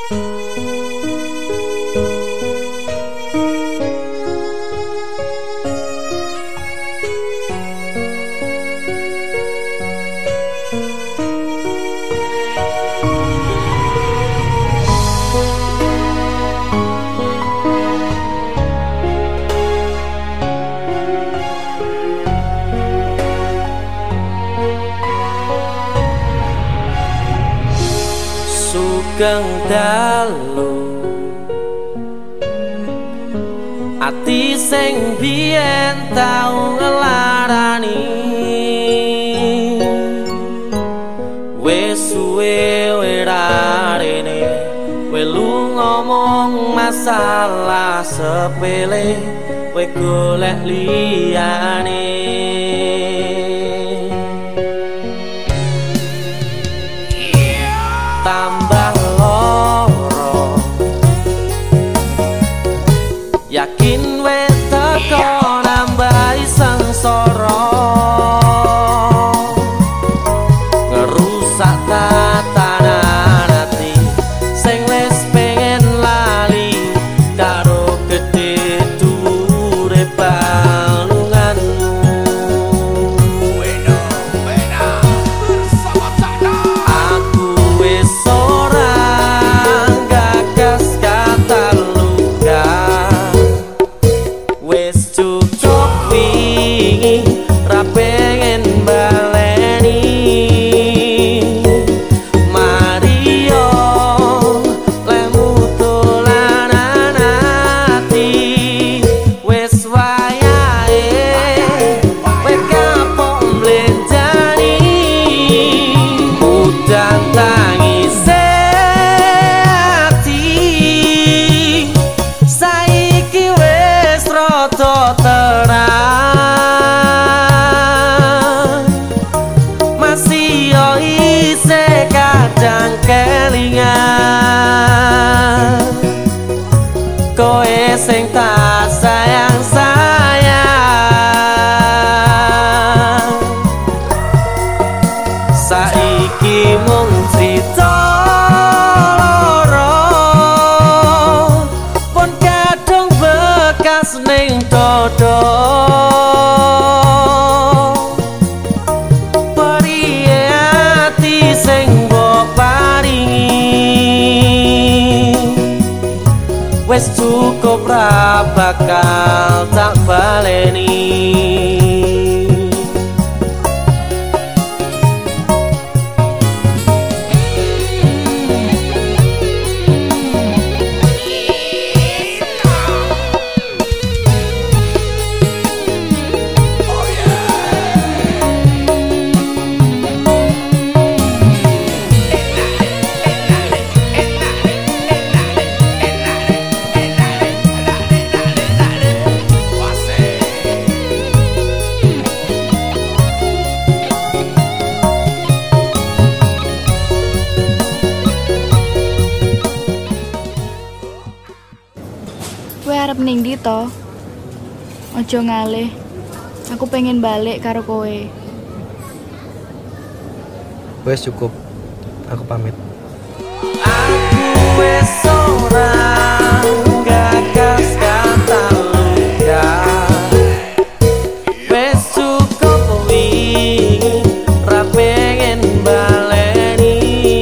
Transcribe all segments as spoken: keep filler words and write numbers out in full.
Sugeng dalu ati sing biyen tau ngelarani wis suwe werarene welu ngomong masalah sepele we golek liyane tambah loro yakin wis teko nambahi sengsara ngerusak tatanan ati sing wis pengen lali karo gedhe dhuwure balunganmu wena wena bersama sana aku wis ora gagas kata luka wis cukup wingi ra pengen baleni Mario lemu dolanan ati wis wayahe kowe kapok mlenjani udan tangise ati saiki wis rada terang masih yo isih kadang kelingan kowe sing tak sayang sayang saiki mung crita loro pun kadung bekas ning dodo periye ati sing mbok paringi wis cukup ra bakal tak baleni Kowe arep ning ndi to? Aja ngalih. Aku pengen balik karo kowe. Wes cukup. Aku pamit. aku wis ora gagas kata luka wis cukup wingi ra pengen baleni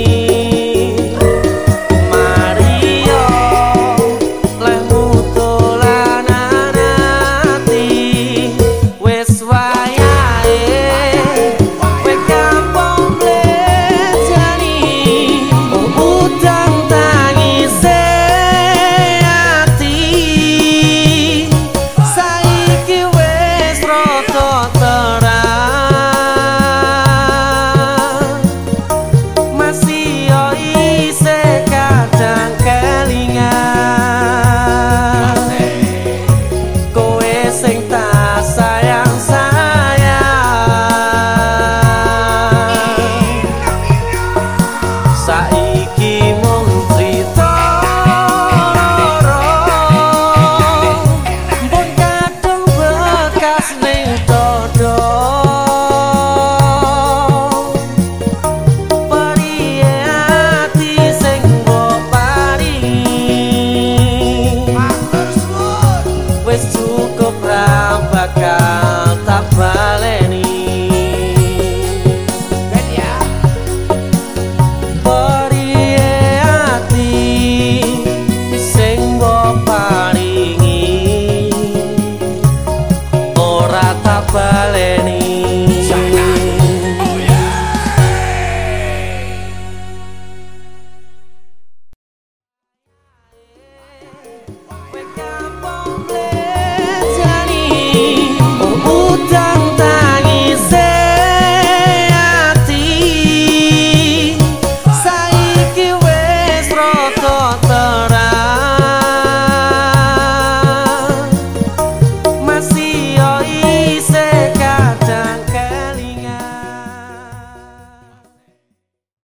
Mario lemu dolanan ati wis wayahe kowe kapok mlejani udan tangise ati saiki wis rada terang masih yo isih kadang kelingan kowe sing tak sayang sayang saiki